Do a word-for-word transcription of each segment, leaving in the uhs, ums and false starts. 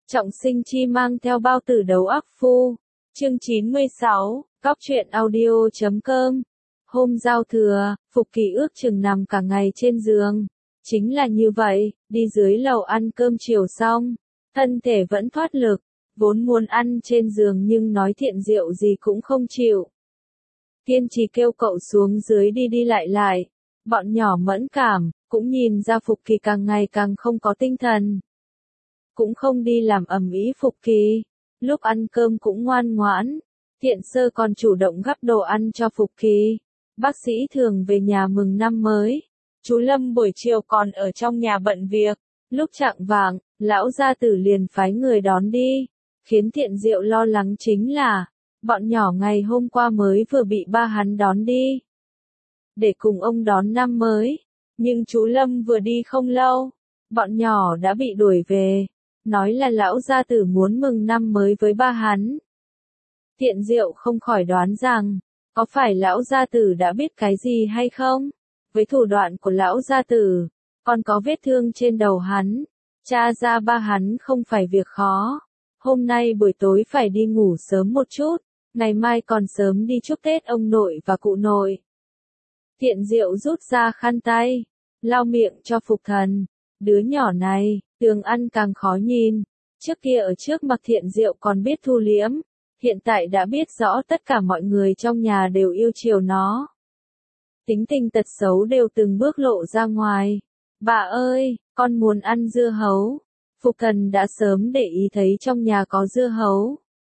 Trọng Sinh Chi mang theo bao tử đấu ác phu. Chương chín mươi sáu, Cóc truyện audio chấm com. Hôm giao thừa, Phục Kỳ ước chừng nằm cả ngày trên giường. Chính là như vậy, đi dưới lầu ăn cơm chiều xong, thân thể vẫn thoát lực, vốn muốn ăn trên giường nhưng nói thiện rượu gì cũng không chịu. Kiên trì kêu cậu xuống dưới đi đi lại lại. Bọn nhỏ mẫn cảm, cũng nhìn ra Phục Kỳ càng ngày càng không có tinh thần. Cũng không đi làm ầm ĩ. Phục Kỳ, lúc ăn cơm cũng ngoan ngoãn. Thiện Sơ còn chủ động gắp đồ ăn cho Phục Kỳ. Bác sĩ thường về nhà mừng năm mới. Chú Lâm buổi chiều còn ở trong nhà bận việc. Lúc chạng vạng, lão gia tử liền phái người đón đi. Khiến Thiện Diệu lo lắng chính là, bọn nhỏ ngày hôm qua mới vừa bị ba hắn đón đi. Để cùng ông đón năm mới. Nhưng chú Lâm vừa đi không lâu, bọn nhỏ đã bị đuổi về. Nói là lão gia tử muốn mừng năm mới với ba hắn. Thiện Diệu không khỏi đoán rằng, có phải lão gia tử đã biết cái gì hay không? Với thủ đoạn của lão gia tử, còn có vết thương trên đầu hắn, tra ra ba hắn không phải việc khó. Hôm nay buổi tối phải đi ngủ sớm một chút, ngày mai còn sớm đi chúc Tết ông nội và cụ nội. Thiện Diệu rút ra khăn tay, lau miệng cho Phục Thần. Đứa nhỏ này, đường ăn càng khó nhìn. Trước kia ở trước mặt Thiện Diệu còn biết thu liễm, hiện tại đã biết rõ tất cả mọi người trong nhà đều yêu chiều nó. Tính tình tật xấu đều từng bước lộ ra ngoài. Bà ơi, con muốn ăn dưa hấu. Phục Thần đã sớm để ý thấy trong nhà có dưa hấu.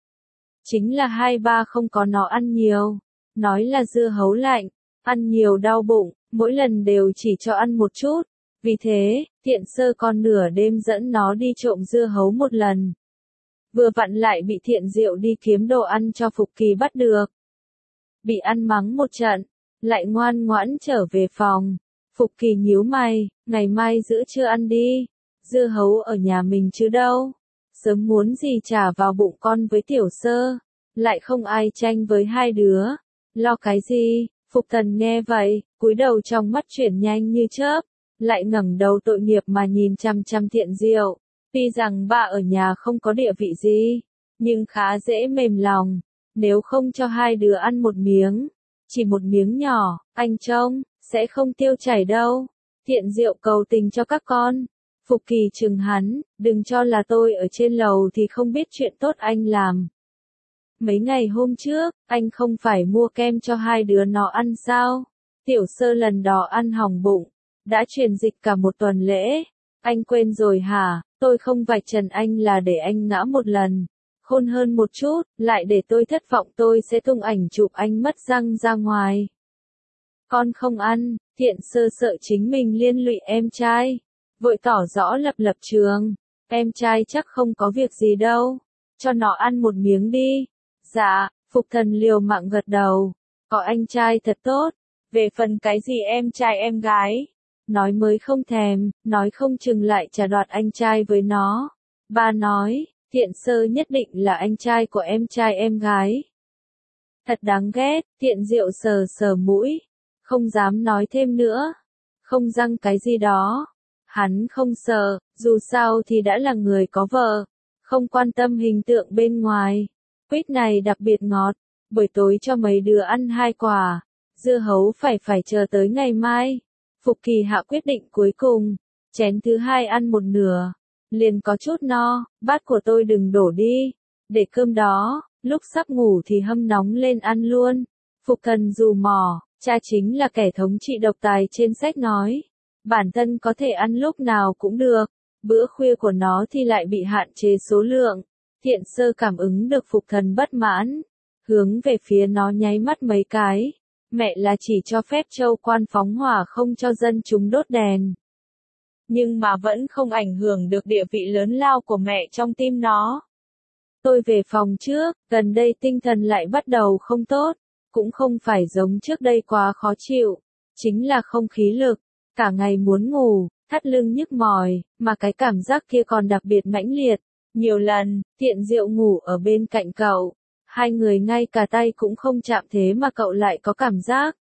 Chính là hai ba không có nó ăn nhiều. Nói là dưa hấu lạnh, ăn nhiều đau bụng, mỗi lần đều chỉ cho ăn một chút. Vì thế, Thiện Sơ còn nửa đêm dẫn nó đi trộm dưa hấu một lần. Vừa vặn lại bị Thiện Diệu đi kiếm đồ ăn cho Phục Kỳ bắt được. Bị ăn mắng một trận, lại ngoan ngoãn trở về phòng. Phục Kỳ nhíu mày, ngày mai giữa trưa ăn đi. Dưa hấu ở nhà mình chứ đâu. Sớm muốn gì trả vào bụng con với Tiểu Sơ. Lại không ai tranh với hai đứa. Lo cái gì? Phục Thần nghe vậy, cúi đầu trong mắt chuyển nhanh như chớp. Lại ngẩng đầu tội nghiệp mà nhìn chăm chăm Thiện Diệu. Tuy rằng ba ở nhà không có địa vị gì, nhưng khá dễ mềm lòng. Nếu không cho hai đứa ăn một miếng, chỉ một miếng nhỏ, anh trông, sẽ không tiêu chảy đâu. Thiện Diệu cầu tình cho các con. Phục Kỳ chừng hắn, đừng cho là tôi ở trên lầu thì không biết chuyện tốt anh làm. Mấy ngày hôm trước, anh không phải mua kem cho hai đứa nó ăn sao? Tiểu Sơ lần đó ăn hỏng bụng, đã truyền dịch cả một tuần lễ. Anh quên rồi hả? Tôi không vạch trần anh là để anh ngã một lần. Khôn hơn một chút, lại để tôi thất vọng tôi sẽ tung ảnh chụp anh mất răng ra ngoài. Con không ăn. Thiện Sơ sợ chính mình liên lụy em trai. Vội tỏ rõ lập lập trường. Em trai chắc không có việc gì đâu. Cho nó ăn một miếng đi. Dạ, Phục Thần liều mạng gật đầu. Có anh trai thật tốt. Về phần cái gì em trai em gái, nói mới không thèm, nói không chừng lại trả đoạt anh trai với nó. Ba nói, Thiện Sơ nhất định là anh trai của em trai em gái. Thật đáng ghét. Thiện Diệu sờ sờ mũi, không dám nói thêm nữa. Không răng cái gì đó. Hắn không sợ, dù sao thì đã là người có vợ, không quan tâm hình tượng bên ngoài. Quýt này đặc biệt ngọt, buổi tối cho mấy đứa ăn hai quả. Dưa hấu phải phải chờ tới ngày mai. Phục Kỳ hạ quyết định cuối cùng, chén thứ hai ăn một nửa, liền có chút no. Bát của tôi đừng đổ đi, để cơm đó, lúc sắp ngủ thì hâm nóng lên ăn luôn. Phục Thần dù mò, cha chính là kẻ thống trị độc tài trên sách nói. Bản thân có thể ăn lúc nào cũng được, bữa khuya của nó thì lại bị hạn chế số lượng. Thiện Sơ cảm ứng được Phục Thần bất mãn, hướng về phía nó nháy mắt mấy cái. Mẹ là chỉ cho phép châu quan phóng hỏa không cho dân chúng đốt đèn. Nhưng mà vẫn không ảnh hưởng được địa vị lớn lao của mẹ trong tim nó. Tôi về phòng trước, gần đây tinh thần lại bắt đầu không tốt. Cũng không phải giống trước đây quá khó chịu, chính là không khí lực. Cả ngày muốn ngủ, thắt lưng nhức mỏi, mà cái cảm giác kia còn đặc biệt mãnh liệt. Nhiều lần, Thiện Diệu ngủ ở bên cạnh cậu. Hai người ngay cả tay cũng không chạm thế mà cậu lại có cảm giác.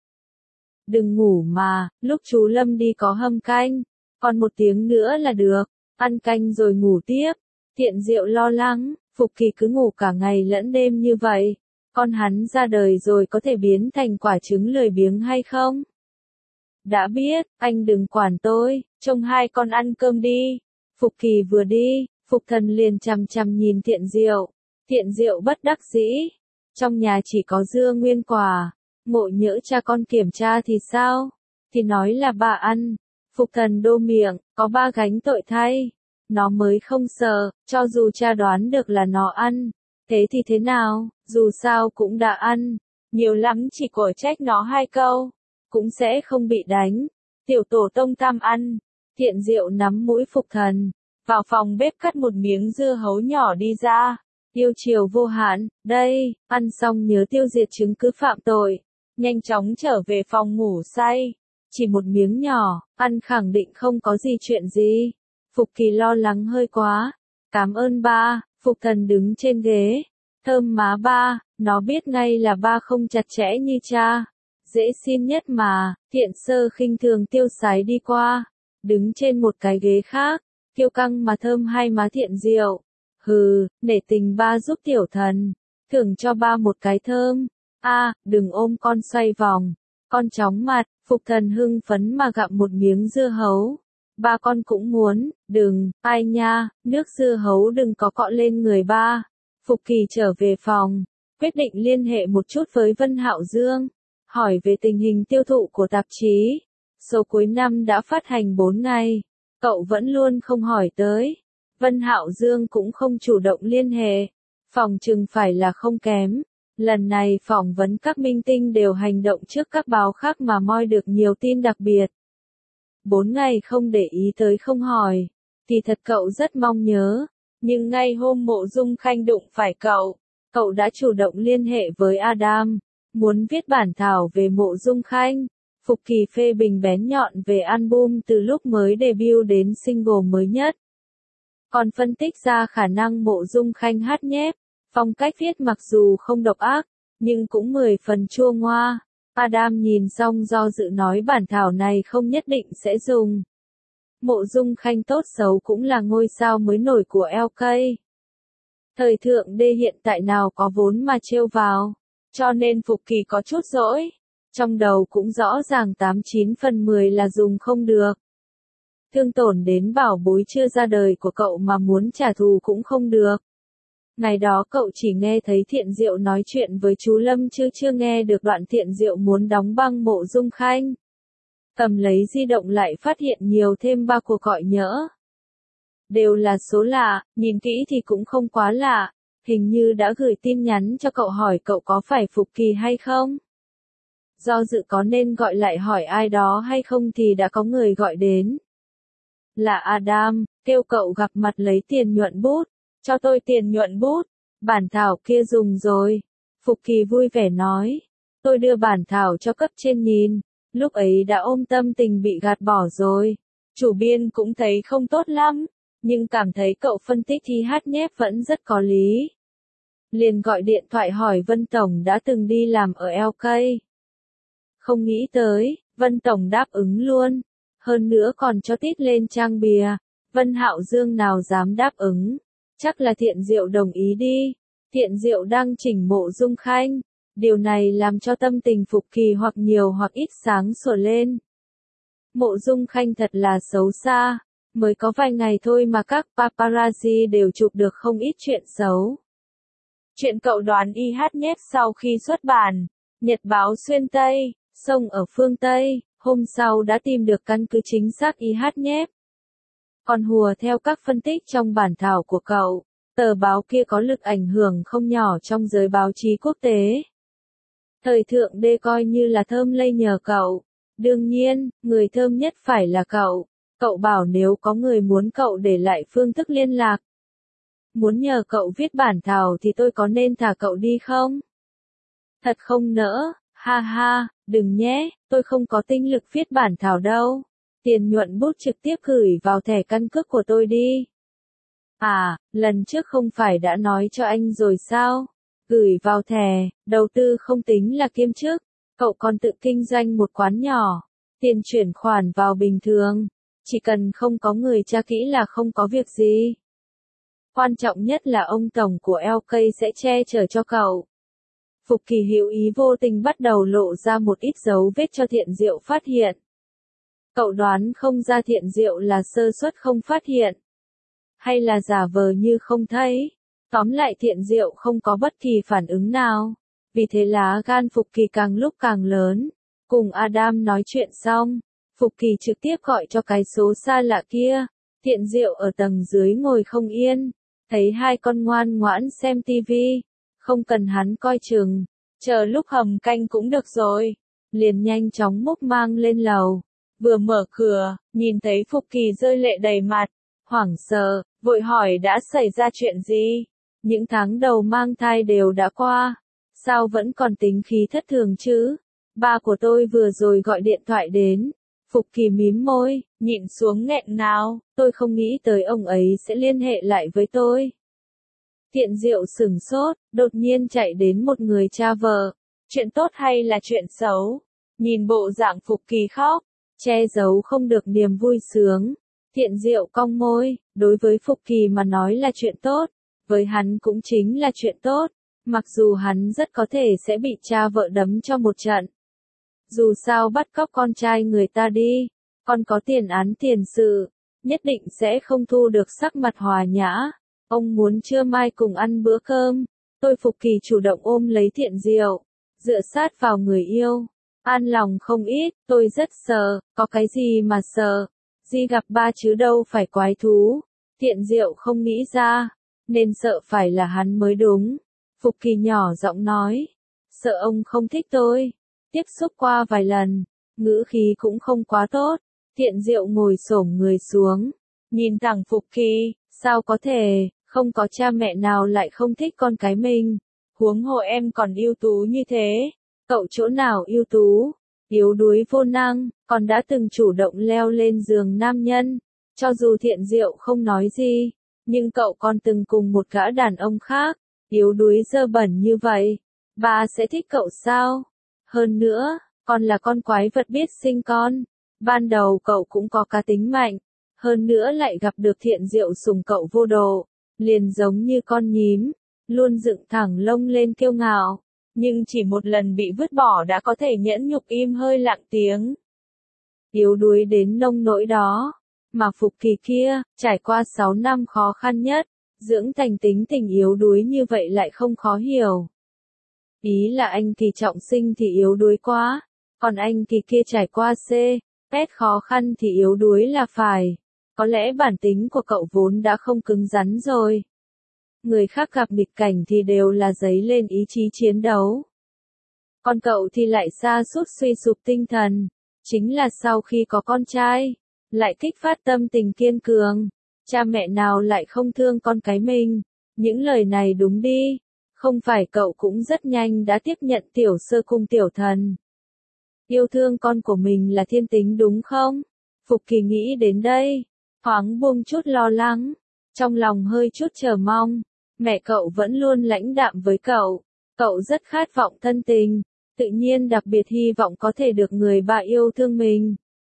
Đừng ngủ mà, lúc chú Lâm đi có hâm canh. Còn một tiếng nữa là được, ăn canh rồi ngủ tiếp. Thiện Diệu lo lắng, Phục Kỳ cứ ngủ cả ngày lẫn đêm như vậy, con hắn ra đời rồi có thể biến thành quả trứng lười biếng hay không? Đã biết, anh đừng quản tôi, trông hai con ăn cơm đi. Phục Kỳ vừa đi, Phục Thần liền chằm chằm nhìn Thiện Diệu. Thiện Diệu bất đắc dĩ, trong nhà chỉ có dưa nguyên quả, ngộ nhỡ cha con kiểm tra thì sao? Thì nói là bà ăn. Phục Thần đô miệng, có ba gánh tội thay. Nó mới không sợ, cho dù cha đoán được là nó ăn. Thế thì thế nào, dù sao cũng đã ăn. Nhiều lắm chỉ cổ trách nó hai câu, cũng sẽ không bị đánh. Tiểu tổ tông tam ăn. Thiện Diệu nắm mũi Phục Thần, vào phòng bếp cắt một miếng dưa hấu nhỏ đi ra. Yêu chiều vô hạn, đây, ăn xong nhớ tiêu diệt chứng cứ phạm tội. Nhanh chóng trở về phòng ngủ say. Chỉ một miếng nhỏ, ăn khẳng định không có gì chuyện gì. Phục Kỳ lo lắng hơi quá. Cảm ơn ba. Phục Thần đứng trên ghế. Thơm má ba, nó biết ngay là ba không chặt chẽ như cha. Dễ xin nhất mà. Thiện Sơ khinh thường tiêu sái đi qua. Đứng trên một cái ghế khác. Kiêu căng mà thơm hai má Thiện Diệu. Hừ, nể tình ba giúp tiểu thần. Thưởng cho ba một cái thơm. A, đừng ôm con xoay vòng. Con chóng mặt. Phục Thần hưng phấn mà gặm một miếng dưa hấu. Ba con cũng muốn, đừng, ai nha, nước dưa hấu đừng có cọ lên người ba. Phục Kỳ trở về phòng, quyết định liên hệ một chút với Vân Hạo Dương, hỏi về tình hình tiêu thụ của tạp chí. Số cuối năm đã phát hành bốn ngày, cậu vẫn luôn không hỏi tới. Vân Hạo Dương cũng không chủ động liên hệ, phòng chừng phải là không kém. Lần này phỏng vấn các minh tinh đều hành động trước các báo khác mà moi được nhiều tin đặc biệt. Bốn ngày không để ý tới không hỏi, thì thật cậu rất mong nhớ. Nhưng ngay hôm Mộ Dung Khanh đụng phải cậu, cậu đã chủ động liên hệ với Adam, muốn viết bản thảo về Mộ Dung Khanh. Phục Kỳ phê bình bén nhọn về album từ lúc mới debut đến single mới nhất. Còn phân tích ra khả năng Mộ Dung Khanh hát nhép, phong cách viết mặc dù không độc ác, nhưng cũng mười phần chua ngoa. Adam nhìn xong do dự nói bản thảo này không nhất định sẽ dùng. Mộ Dung Khanh tốt xấu cũng là ngôi sao mới nổi của lờ ca. Thời thượng D hiện tại nào có vốn mà trêu vào, cho nên Phục Kỳ có chút dỗi. Trong đầu cũng rõ ràng tám chín phần mười là dùng không được. Thương tổn đến bảo bối chưa ra đời của cậu mà muốn trả thù cũng không được. Ngày đó cậu chỉ nghe thấy Thiện Diệu nói chuyện với chú Lâm chứ chưa nghe được đoạn Thiện Diệu muốn đóng băng Mộ Dung Khanh. Cầm lấy di động lại phát hiện nhiều thêm ba cuộc gọi nhỡ. Đều là số lạ, nhìn kỹ thì cũng không quá lạ, hình như đã gửi tin nhắn cho cậu hỏi cậu có phải Phục Kỳ hay không. Do dự có nên gọi lại hỏi ai đó hay không thì đã có người gọi đến. Là Adam, kêu cậu gặp mặt lấy tiền nhuận bút. Cho tôi tiền nhuận bút, bản thảo kia dùng rồi. Phục Kỳ vui vẻ nói. Tôi đưa bản thảo cho cấp trên nhìn, lúc ấy đã ôm tâm tình bị gạt bỏ rồi. Chủ biên cũng thấy không tốt lắm, nhưng cảm thấy cậu phân tích thi hát nhép vẫn rất có lý. Liền gọi điện thoại hỏi Vân Tổng đã từng đi làm ở lờ ca. Không nghĩ tới, Vân Tổng đáp ứng luôn. Hơn nữa còn cho tít lên trang bìa. Vân Hạo Dương nào dám đáp ứng. Chắc là Thiện Diệu đồng ý đi. Thiện Diệu đang chỉnh Mộ Dung Khanh. Điều này làm cho tâm tình Phục Kỳ hoặc nhiều hoặc ít sáng sủa lên. Mộ Dung Khanh thật là xấu xa. Mới có vài ngày thôi mà các paparazzi đều chụp được không ít chuyện xấu. Chuyện cậu đoán y hát nhép sau khi xuất bản. Nhật báo xuyên Tây, sông ở phương Tây, hôm sau đã tìm được căn cứ chính xác y hát nhép. Còn hùa theo các phân tích trong bản thảo của cậu, tờ báo kia có lực ảnh hưởng không nhỏ trong giới báo chí quốc tế. Thời thượng D coi như là thơm lây nhờ cậu. Đương nhiên, người thơm nhất phải là cậu. Cậu bảo nếu có người muốn cậu để lại phương thức liên lạc. Muốn nhờ cậu viết bản thảo thì tôi có nên thả cậu đi không? Thật không nỡ, ha ha, đừng nhé, tôi không có tinh lực viết bản thảo đâu. Tiền nhuận bút trực tiếp gửi vào thẻ căn cước của tôi đi. À, lần trước không phải đã nói cho anh rồi sao? Gửi vào thẻ, đầu tư không tính là kiêm chức. Cậu còn tự kinh doanh một quán nhỏ. Tiền chuyển khoản vào bình thường. Chỉ cần không có người tra kỹ là không có việc gì. Quan trọng nhất là ông tổng của lờ ca sẽ che chở cho cậu. Phục Kỳ hữu ý vô tình bắt đầu lộ ra một ít dấu vết cho Thiện Diệu phát hiện. Cậu đoán không ra Thiện Diệu là sơ suất không phát hiện, hay là giả vờ như không thấy. Tóm lại Thiện Diệu không có bất kỳ phản ứng nào. Vì thế lá gan Phục Kỳ càng lúc càng lớn. Cùng Adam nói chuyện xong, Phục Kỳ trực tiếp gọi cho cái số xa lạ kia. Thiện Diệu ở tầng dưới ngồi không yên, thấy hai con ngoan ngoãn xem tivi, không cần hắn coi chừng, chờ lúc hầm canh cũng được rồi. Liền nhanh chóng múc mang lên lầu, vừa mở cửa, nhìn thấy Phục Kỳ rơi lệ đầy mặt, hoảng sợ, vội hỏi đã xảy ra chuyện gì? Những tháng đầu mang thai đều đã qua, sao vẫn còn tính khí thất thường chứ? Ba của tôi vừa rồi gọi điện thoại đến. Phục Kỳ mím môi, nhịn xuống nghẹn ngào, tôi không nghĩ tới ông ấy sẽ liên hệ lại với tôi. Thiện Diệu sửng sốt, đột nhiên chạy đến một người cha vợ. Chuyện tốt hay là chuyện xấu? Nhìn bộ dạng Phục Kỳ khóc, che giấu không được niềm vui sướng. Thiện Diệu cong môi, đối với Phục Kỳ mà nói là chuyện tốt, với hắn cũng chính là chuyện tốt, mặc dù hắn rất có thể sẽ bị cha vợ đấm cho một trận. Dù sao bắt cóc con trai người ta đi, còn có tiền án tiền sự, nhất định sẽ không thu được sắc mặt hòa nhã. Ông muốn trưa mai cùng ăn bữa cơm. Tôi Phục Kỳ chủ động ôm lấy Thiện Diệu, dựa sát vào người yêu. An lòng không ít, tôi rất sợ, có cái gì mà sợ. Di gặp ba chứ đâu phải quái thú. Thiện Diệu không nghĩ ra, nên sợ phải là hắn mới đúng. Phục Kỳ nhỏ giọng nói, sợ ông không thích tôi. Tiếp xúc qua vài lần, ngữ khí cũng không quá tốt. Thiện Diệu ngồi xổm người xuống, nhìn thẳng Phục Kỳ, sao có thể, không có cha mẹ nào lại không thích con cái mình. Huống hồ em còn ưu tú như thế. Cậu chỗ nào ưu tú, yếu đuối vô năng, còn đã từng chủ động leo lên giường nam nhân. Cho dù Thiện Diệu không nói gì, nhưng cậu còn từng cùng một gã đàn ông khác, yếu đuối dơ bẩn như vậy. Bà sẽ thích cậu sao? Hơn nữa, còn là con quái vật biết sinh con. Ban đầu cậu cũng có cá tính mạnh, hơn nữa lại gặp được Thiện Diệu sủng cậu vô độ, liền giống như con nhím, luôn dựng thẳng lông lên kiêu ngạo, nhưng chỉ một lần bị vứt bỏ đã có thể nhẫn nhục im hơi lặng tiếng. Yếu đuối đến nông nỗi đó, mà Phục Kỳ kia, trải qua sáu năm khó khăn nhất, dưỡng thành tính tình yếu đuối như vậy lại không khó hiểu. Ý là anh Kỳ trọng sinh thì yếu đuối quá, còn anh Kỳ kia trải qua C, pét khó khăn thì yếu đuối là phải. Có lẽ bản tính của cậu vốn đã không cứng rắn rồi. Người khác gặp nghịch cảnh thì đều là dấy lên ý chí chiến đấu. Còn cậu thì lại sa sút suy sụp tinh thần. Chính là sau khi có con trai, lại kích phát tâm tình kiên cường. Cha mẹ nào lại không thương con cái mình. Những lời này đúng đi. Không phải cậu cũng rất nhanh đã tiếp nhận tiểu sơ cung tiểu thần. Yêu thương con của mình là thiên tính đúng không? Phục Kỳ nghĩ đến đây, thoáng buông chút lo lắng, trong lòng hơi chút chờ mong. Mẹ cậu vẫn luôn lãnh đạm với cậu, cậu rất khát vọng thân tình, tự nhiên đặc biệt hy vọng có thể được người bà yêu thương mình.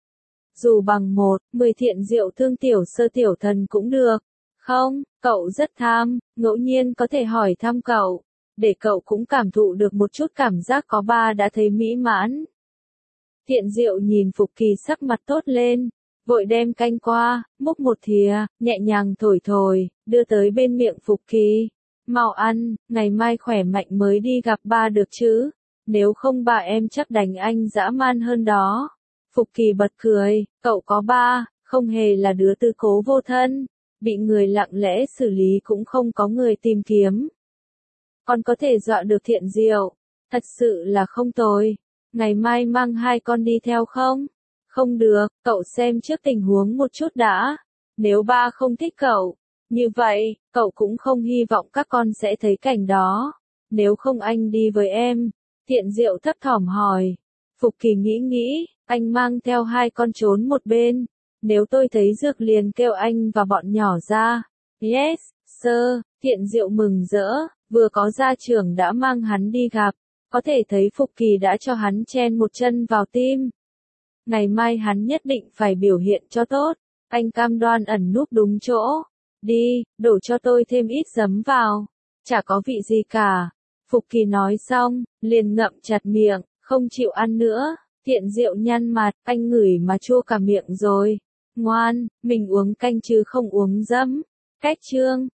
Dù bằng một, mười Thiện Diệu thương tiểu sơ tiểu thần cũng được. Không, cậu rất tham, ngẫu nhiên có thể hỏi thăm cậu, để cậu cũng cảm thụ được một chút cảm giác có ba đã thấy mỹ mãn. Thiện Diệu nhìn Phục Kỳ sắc mặt tốt lên, vội đem canh qua, múc một thìa, nhẹ nhàng thổi thổi, đưa tới bên miệng Phục Kỳ. Mau ăn, ngày mai khỏe mạnh mới đi gặp ba được chứ, nếu không bà em chắc đánh anh dã man hơn đó. Phục Kỳ bật cười, cậu có ba, không hề là đứa tư cố vô thân, bị người lặng lẽ xử lý cũng không có người tìm kiếm. Còn có thể dọa được Thiện Diệu, thật sự là không tồi. Ngày mai mang hai con đi theo không? Không được, cậu xem trước tình huống một chút đã. Nếu ba không thích cậu, như vậy, cậu cũng không hy vọng các con sẽ thấy cảnh đó. Nếu không anh đi với em. Thiện Diệu thấp thỏm hỏi. Phục Kỳ nghĩ nghĩ, anh mang theo hai con trốn một bên. Nếu tôi thấy dược liền kêu anh và bọn nhỏ ra. Yes, sir. Thiện Diệu mừng rỡ, vừa có gia trưởng đã mang hắn đi gặp. Có thể thấy Phục Kỳ đã cho hắn chen một chân vào tim. Ngày mai hắn nhất định phải biểu hiện cho tốt. Anh cam đoan ẩn núp đúng chỗ. Đi, đổ cho tôi thêm ít giấm vào. Chả có vị gì cả. Phục Kỳ nói xong, liền ngậm chặt miệng, không chịu ăn nữa. Thiện Diệu nhăn mặt, anh ngửi mà chua cả miệng rồi. Ngoan, mình uống canh chứ không uống giấm. Cách chương